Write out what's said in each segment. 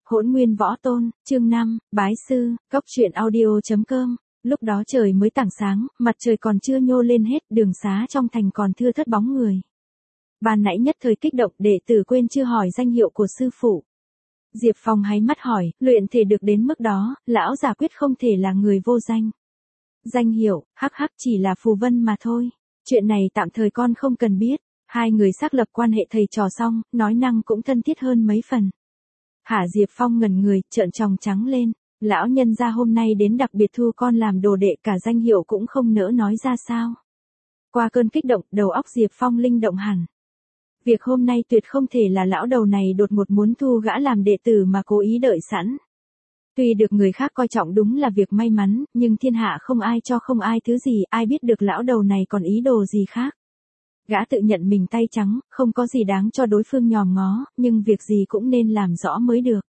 Hỗn Nguyên Võ Tôn, chương 5, Bái Sư, Cốc truyện audio.com. Lúc đó trời mới tảng sáng, mặt trời còn chưa nhô lên hết, đường xá trong thành còn thưa thớt bóng người. Ban nãy nhất thời kích động, đệ tử quên chưa hỏi danh hiệu của sư phụ. Diệp Phong háy mắt hỏi, luyện thể được đến mức đó, lão giả quyết không thể là người vô danh. Danh hiệu, hắc chỉ là phù vân mà thôi. Chuyện này tạm thời con không cần biết. Hai người xác lập quan hệ thầy trò xong, nói năng cũng thân thiết hơn mấy phần. Hả? Diệp Phong ngẩn người, trợn tròng trắng lên. Lão nhân gia hôm nay đến đặc biệt thu con làm đồ đệ, cả danh hiệu cũng không nỡ nói ra sao. Qua cơn kích động, đầu óc Diệp Phong linh động hẳn. Việc hôm nay tuyệt không thể là lão đầu này đột ngột muốn thu gã làm đệ tử mà cố ý đợi sẵn. Tuy được người khác coi trọng đúng là việc may mắn, nhưng thiên hạ không ai cho không ai thứ gì, ai biết được lão đầu này còn ý đồ gì khác. Gã tự nhận mình tay trắng, không có gì đáng cho đối phương nhòm ngó, nhưng việc gì cũng nên làm rõ mới được.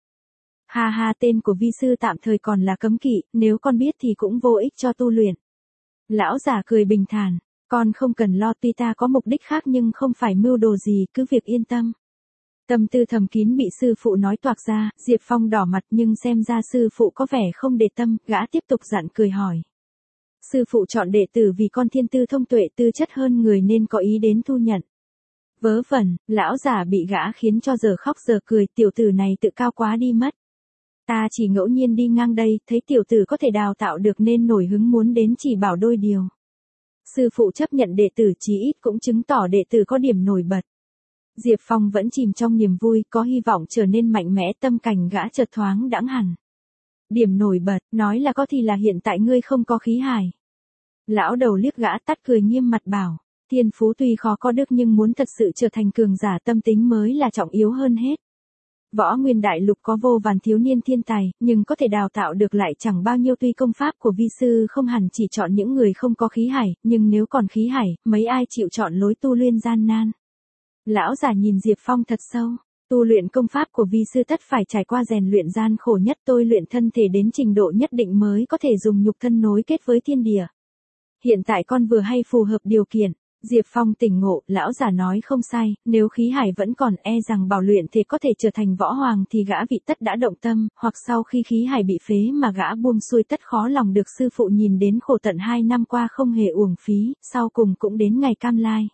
Ha, tên của vi sư tạm thời còn là cấm kỵ, nếu con biết thì cũng vô ích cho tu luyện. Lão giả cười bình thản, con không cần lo, tuy ta có mục đích khác nhưng không phải mưu đồ gì, cứ việc yên tâm. Tâm tư thầm kín bị sư phụ nói toạc ra, Diệp Phong đỏ mặt nhưng xem ra sư phụ có vẻ không để tâm, gã tiếp tục dặn cười hỏi. Sư phụ chọn đệ tử vì con thiên tư thông tuệ, tư chất hơn người nên có ý đến thu nhận. Vớ vẩn, lão giả bị gã khiến cho giờ khóc giờ cười, tiểu tử này tự cao quá đi mất. Ta chỉ ngẫu nhiên đi ngang đây, thấy tiểu tử có thể đào tạo được nên nổi hứng muốn đến chỉ bảo đôi điều. Sư phụ chấp nhận đệ tử chí ít cũng chứng tỏ đệ tử có điểm nổi bật. Diệp Phong vẫn chìm trong niềm vui, có hy vọng trở nên mạnh mẽ, tâm cảnh gã chợt thoáng đãng hẳn. Điểm nổi bật, nói là có thì là hiện tại ngươi không có khí hải. Lão đầu liếc gã tắt cười nghiêm mặt bảo, thiên phú tuy khó có đức nhưng muốn thật sự trở thành cường giả tâm tính mới là trọng yếu hơn hết. Võ Nguyên Đại Lục có vô vàn thiếu niên thiên tài, nhưng có thể đào tạo được lại chẳng bao nhiêu, tuy công pháp của vi sư không hẳn chỉ chọn những người không có khí hải, nhưng nếu còn khí hải, mấy ai chịu chọn lối tu luyện gian nan. Lão giả nhìn Diệp Phong thật sâu. Tu luyện công pháp của vi sư tất phải trải qua rèn luyện gian khổ nhất, tôi luyện thân thể đến trình độ nhất định mới có thể dùng nhục thân nối kết với thiên địa. Hiện tại con vừa hay phù hợp điều kiện. Diệp Phong tỉnh ngộ, lão giả nói không sai, nếu khí hải vẫn còn rằng bảo luyện thể có thể trở thành võ hoàng thì gã vị tất đã động tâm, hoặc sau khi khí hải bị phế mà gã buông xuôi tất khó lòng được sư phụ nhìn đến khổ tận 2 năm qua không hề uổng phí, sau cùng cũng đến ngày cam lai.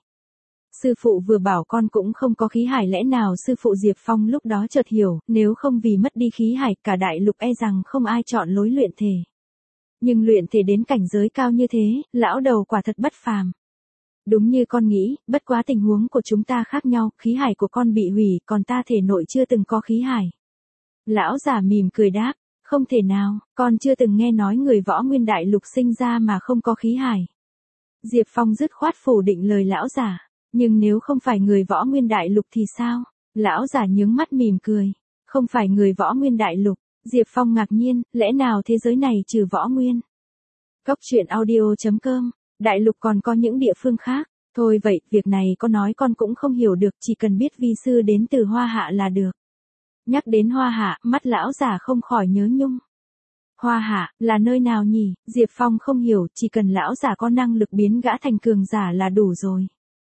Sư phụ vừa bảo con cũng không có khí hải, lẽ nào sư phụ? Diệp Phong lúc đó chợt hiểu, nếu không vì mất đi khí hải cả đại lục rằng không ai chọn lối luyện thể. Nhưng luyện thể đến cảnh giới cao như thế, lão đầu quả thật bất phàm. Đúng như con nghĩ, bất quá tình huống của chúng ta khác nhau, khí hải của con bị hủy, còn ta thể nội chưa từng có khí hải. Lão giả mỉm cười đáp, không thể nào, con chưa từng nghe nói người Võ Nguyên Đại Lục sinh ra mà không có khí hải. Diệp Phong dứt khoát phủ định lời lão giả. Nhưng nếu không phải người Võ Nguyên Đại Lục thì sao? Lão giả nhướng mắt mỉm cười. Không phải người Võ Nguyên Đại Lục. Diệp Phong ngạc nhiên, lẽ nào thế giới này trừ Võ Nguyên? Cốc truyện audio.com. Đại lục còn có những địa phương khác. Thôi vậy, việc này có nói con cũng không hiểu được, chỉ cần biết vi sư đến từ Hoa Hạ là được. Nhắc đến Hoa Hạ, mắt lão giả không khỏi nhớ nhung. Hoa Hạ, là nơi nào nhỉ? Diệp Phong không hiểu, chỉ cần lão giả có năng lực biến gã thành cường giả là đủ rồi.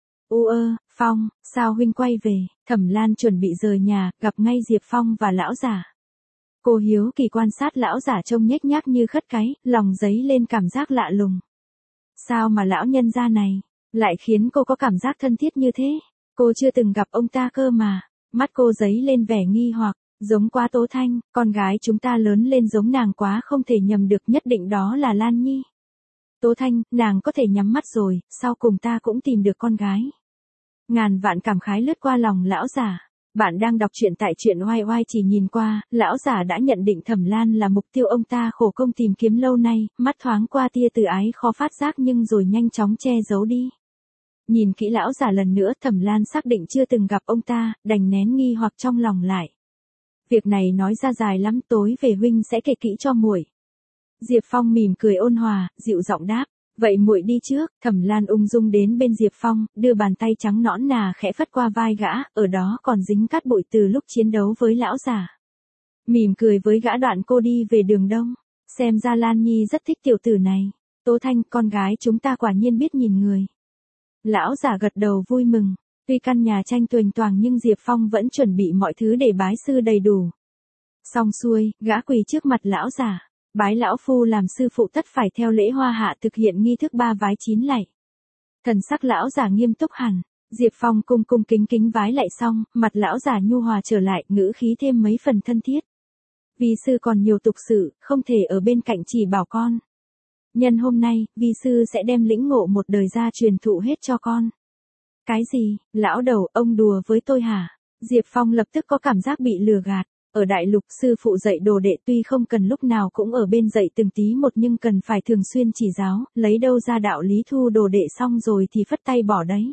Phong, sao huynh quay về? Thẩm Lan chuẩn bị rời nhà, gặp ngay Diệp Phong và lão giả. Cô hiếu kỳ quan sát lão giả trông nhếch nhác như khất cái, lòng dấy lên cảm giác lạ lùng. Sao mà lão nhân gia này lại khiến cô có cảm giác thân thiết như thế? Cô chưa từng gặp ông ta cơ mà. Mắt cô dấy lên vẻ nghi hoặc, giống quá Tố Thanh, con gái chúng ta lớn lên giống nàng quá, không thể nhầm được, nhất định đó là Lan Nhi. Tố Thanh, nàng có thể nhắm mắt rồi, sau cùng ta cũng tìm được con gái. Ngàn vạn cảm khái lướt qua lòng lão giả. Bạn đang đọc truyện tại truyện oai oai, chỉ nhìn qua, lão giả đã nhận định Thẩm Lan là mục tiêu ông ta khổ công tìm kiếm lâu nay, mắt thoáng qua tia từ ái khó phát giác nhưng rồi nhanh chóng che giấu đi. Nhìn kỹ lão giả lần nữa, Thẩm Lan xác định chưa từng gặp ông ta, đành nén nghi hoặc trong lòng lại. Việc này nói ra dài lắm, tối về huynh sẽ kể kỹ cho muội. Diệp Phong mỉm cười ôn hòa, dịu giọng đáp. Vậy muội đi trước. Thẩm Lan ung dung đến bên Diệp Phong, đưa bàn tay trắng nõn nà khẽ phất qua vai gã, ở đó còn dính cát bụi từ lúc chiến đấu với lão giả. Mỉm cười với gã, đoạn cô đi về đường đông. Xem ra Lan Nhi rất thích tiểu tử này. Tố Thanh, con gái chúng ta quả nhiên biết nhìn người. Lão giả gật đầu vui mừng. Tuy căn nhà tranh tuềnh toàng nhưng Diệp Phong vẫn chuẩn bị mọi thứ để bái sư đầy đủ. Xong xuôi, gã quỳ trước mặt lão giả, bái lão phu làm sư phụ tất phải theo lễ hoa hạ thực hiện nghi thức 3 vái 9 lạy. Thần sắc lão giả nghiêm túc hẳn, Diệp Phong cung cung kính kính vái lạy xong, mặt lão giả nhu hòa trở lại, ngữ khí thêm mấy phần thân thiết. Vi sư còn nhiều tục sự, không thể ở bên cạnh chỉ bảo con. Nhân hôm nay, vi sư sẽ đem lĩnh ngộ một đời ra truyền thụ hết cho con. Cái gì, lão đầu, ông đùa với tôi hả? Diệp Phong lập tức có cảm giác bị lừa gạt. Ở đại lục sư phụ dạy đồ đệ tuy không cần lúc nào cũng ở bên dạy từng tí một nhưng cần phải thường xuyên chỉ giáo, lấy đâu ra đạo lý thu đồ đệ xong rồi thì phất tay bỏ đấy.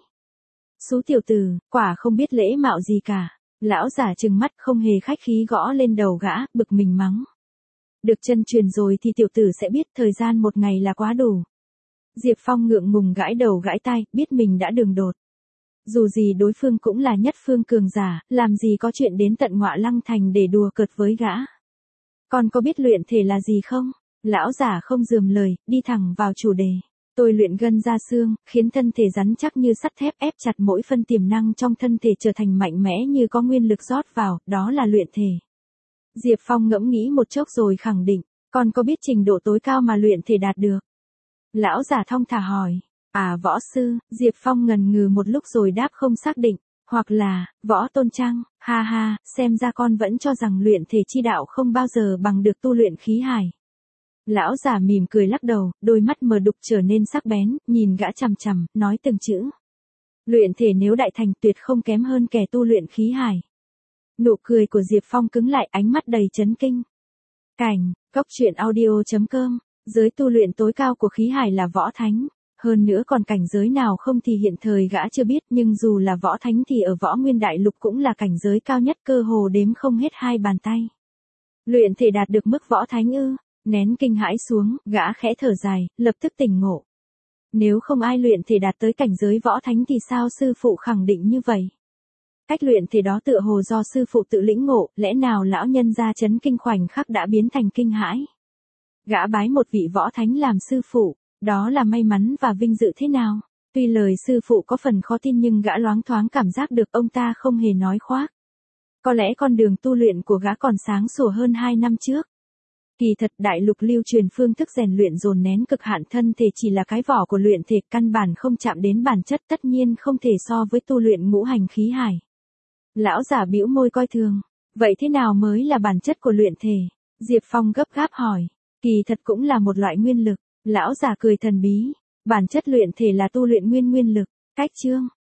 Xú tiểu tử, quả không biết lễ mạo gì cả. Lão giả trừng mắt không hề khách khí gõ lên đầu gã, bực mình mắng. Được chân truyền rồi thì tiểu tử sẽ biết thời gian một ngày là quá đủ. Diệp Phong ngượng ngùng gãi đầu gãi tai, biết mình đã đường đột. Dù gì đối phương cũng là nhất phương cường giả, làm gì có chuyện đến tận Ngọa Lăng Thành để đùa cợt với gã. Con có biết luyện thể là gì không? Lão giả không rườm lời, đi thẳng vào chủ đề. Tôi luyện gân ra xương, khiến thân thể rắn chắc như sắt thép, ép chặt mỗi phân tiềm năng trong thân thể trở thành mạnh mẽ như có nguyên lực rót vào, đó là luyện thể. Diệp Phong ngẫm nghĩ một chốc rồi khẳng định, con có biết trình độ tối cao mà luyện thể đạt được? Lão giả thong thả hỏi. À, võ sư. Diệp Phong ngần ngừ một lúc rồi đáp không xác định, hoặc là, võ tôn trăng, ha ha, xem ra con vẫn cho rằng luyện thể chi đạo không bao giờ bằng được tu luyện khí hải. Lão giả mỉm cười lắc đầu, đôi mắt mờ đục trở nên sắc bén, nhìn gã chằm chằm, nói từng chữ. Luyện thể nếu đại thành tuyệt không kém hơn kẻ tu luyện khí hải. Nụ cười của Diệp Phong cứng lại, ánh mắt đầy chấn kinh. Cảnh, goctruyện.audio.com, giới tu luyện tối cao của khí hải là võ thánh. Hơn nữa còn cảnh giới nào không thì hiện thời gã chưa biết, nhưng dù là võ thánh thì ở võ nguyên đại lục cũng là cảnh giới cao nhất, cơ hồ đếm không hết hai bàn tay. Luyện thể đạt được mức võ thánh ư? Nén kinh hãi xuống, gã khẽ thở dài, lập tức tỉnh ngộ. Nếu không ai luyện thể đạt tới cảnh giới võ thánh thì sao sư phụ khẳng định như vậy? Cách luyện thể đó tựa hồ do sư phụ tự lĩnh ngộ, lẽ nào lão nhân gia chấn kinh khoảnh khắc đã biến thành kinh hãi? Gã bái một vị võ thánh làm sư phụ, đó là may mắn và vinh dự thế nào? Tuy lời sư phụ có phần khó tin nhưng gã loáng thoáng cảm giác được ông ta không hề nói khoác. Có lẽ con đường tu luyện của gã còn sáng sủa hơn 2 năm trước. Kỳ thật đại lục lưu truyền phương thức rèn luyện dồn nén cực hạn thân thể chỉ là cái vỏ của luyện thể, căn bản không chạm đến bản chất, tất nhiên không thể so với tu luyện ngũ hành khí hải. Lão giả bĩu môi coi thường. Vậy thế nào mới là bản chất của luyện thể? Diệp Phong gấp gáp hỏi. Kỳ thật cũng là một loại nguyên lực. Lão giả cười thần bí. Bản chất luyện thể là tu luyện nguyên lực. Cách chương.